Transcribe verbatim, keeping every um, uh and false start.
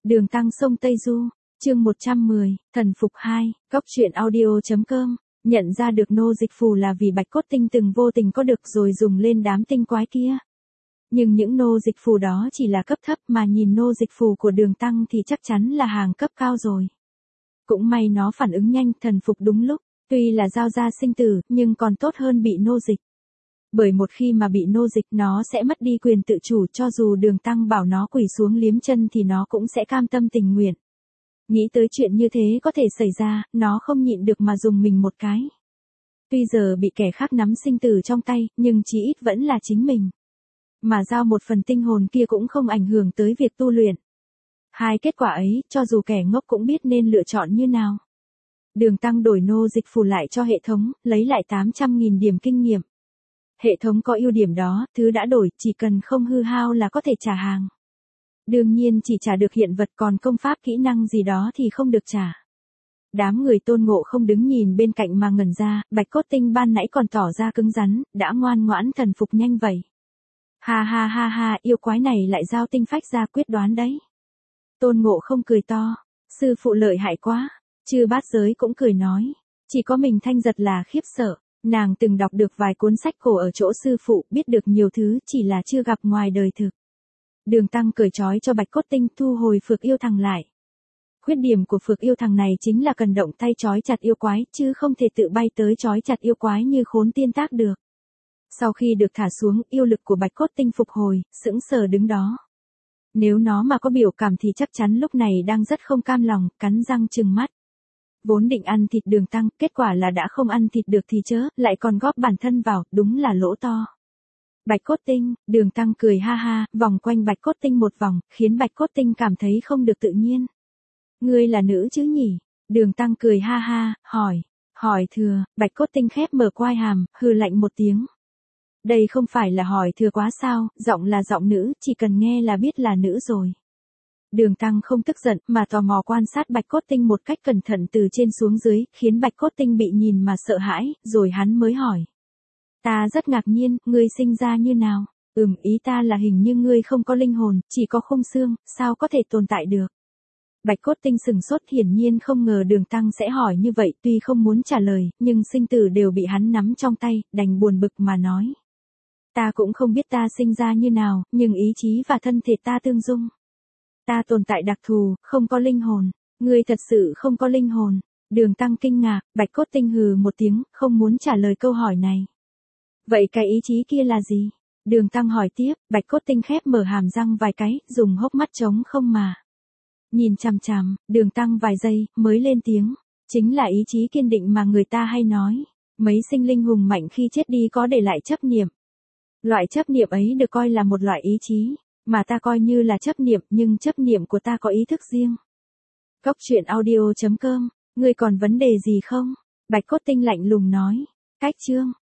Đường Tăng sông Tây Du, chương một trăm mười, thần phục hai, góc truyện audio.com, nhận ra được nô dịch phù là vì Bạch Cốt Tinh từng vô tình có được rồi dùng lên đám tinh quái kia. Nhưng những nô dịch phù đó chỉ là cấp thấp mà nhìn nô dịch phù của Đường Tăng thì chắc chắn là hàng cấp cao rồi. Cũng may nó phản ứng nhanh, thần phục đúng lúc, tuy là giao ra sinh tử nhưng còn tốt hơn bị nô dịch. Bởi một khi mà bị nô dịch nó sẽ mất đi quyền tự chủ, cho dù Đường Tăng bảo nó quỳ xuống liếm chân thì nó cũng sẽ cam tâm tình nguyện. Nghĩ tới chuyện như thế có thể xảy ra, nó không nhịn được mà dùng mình một cái. Tuy giờ bị kẻ khác nắm sinh tử trong tay, nhưng chí ít vẫn là chính mình. Mà giao một phần tinh hồn kia cũng không ảnh hưởng tới việc tu luyện. Hai kết quả ấy, cho dù kẻ ngốc cũng biết nên lựa chọn như nào. Đường Tăng đổi nô dịch phù lại cho hệ thống, lấy lại tám trăm nghìn điểm kinh nghiệm. Hệ thống có ưu điểm đó, thứ đã đổi, chỉ cần không hư hao là có thể trả hàng. Đương nhiên chỉ trả được hiện vật, còn công pháp kỹ năng gì đó thì không được trả. Đám người Tôn Ngộ không đứng nhìn bên cạnh mà ngẩn ra, Bạch Cốt Tinh ban nãy còn tỏ ra cứng rắn, đã ngoan ngoãn thần phục nhanh vậy. Ha ha ha ha, yêu quái này lại giao tinh phách ra quyết đoán đấy. Tôn Ngộ không cười to, sư phụ lợi hại quá. Chư Bát Giới cũng cười nói, chỉ có mình Thanh Giật là khiếp sợ. Nàng từng đọc được vài cuốn sách cổ ở chỗ sư phụ, biết được nhiều thứ, chỉ là chưa gặp ngoài đời thực. Đường Tăng cởi trói cho Bạch Cốt Tinh, thu hồi Phược Yêu Thằng lại. Khuyết điểm của Phược Yêu Thằng này chính là cần động tay trói chặt yêu quái, chứ không thể tự bay tới trói chặt yêu quái như Khốn Tiên Tác được. Sau khi được thả xuống, yêu lực của Bạch Cốt Tinh phục hồi, sững sờ đứng đó. Nếu nó mà có biểu cảm thì chắc chắn lúc này đang rất không cam lòng, cắn răng trừng mắt. Vốn định ăn thịt Đường Tăng, kết quả là đã không ăn thịt được thì chớ, lại còn góp bản thân vào, đúng là lỗ to. Bạch Cốt Tinh, Đường Tăng cười ha ha, vòng quanh Bạch Cốt Tinh một vòng, khiến Bạch Cốt Tinh cảm thấy không được tự nhiên. Ngươi là nữ chứ nhỉ? Đường Tăng cười ha ha, hỏi, hỏi thừa, Bạch Cốt Tinh khép mở quai hàm, hừ lạnh một tiếng. Đây không phải là hỏi thừa quá sao, giọng là giọng nữ, chỉ cần nghe là biết là nữ rồi. Đường Tăng không tức giận, mà tò mò quan sát Bạch Cốt Tinh một cách cẩn thận từ trên xuống dưới, khiến Bạch Cốt Tinh bị nhìn mà sợ hãi, rồi hắn mới hỏi. Ta rất ngạc nhiên, ngươi sinh ra như nào? Ừm, ý ta là hình như ngươi không có linh hồn, chỉ có khung xương, sao có thể tồn tại được? Bạch Cốt Tinh sừng sốt, hiển nhiên không ngờ Đường Tăng sẽ hỏi như vậy, tuy không muốn trả lời, nhưng sinh tử đều bị hắn nắm trong tay, đành buồn bực mà nói. Ta cũng không biết ta sinh ra như nào, nhưng ý chí và thân thể ta tương dung. Ta tồn tại đặc thù, không có linh hồn. Ngươi thật sự không có linh hồn. Đường Tăng kinh ngạc, Bạch Cốt Tinh hừ một tiếng, không muốn trả lời câu hỏi này. Vậy cái ý chí kia là gì? Đường Tăng hỏi tiếp, Bạch Cốt Tinh khép mở hàm răng vài cái, dùng hốc mắt trống không mà. Nhìn chằm chằm, Đường Tăng vài giây, mới lên tiếng. Chính là ý chí kiên định mà người ta hay nói. Mấy sinh linh hùng mạnh khi chết đi có để lại chấp niệm. Loại chấp niệm ấy được coi là một loại ý chí. Mà ta coi như là chấp niệm, nhưng chấp niệm của ta có ý thức riêng. Góc truyện audio.com, ngươi còn vấn đề gì không? Bạch Cốt Tinh lạnh lùng nói. Cách chương.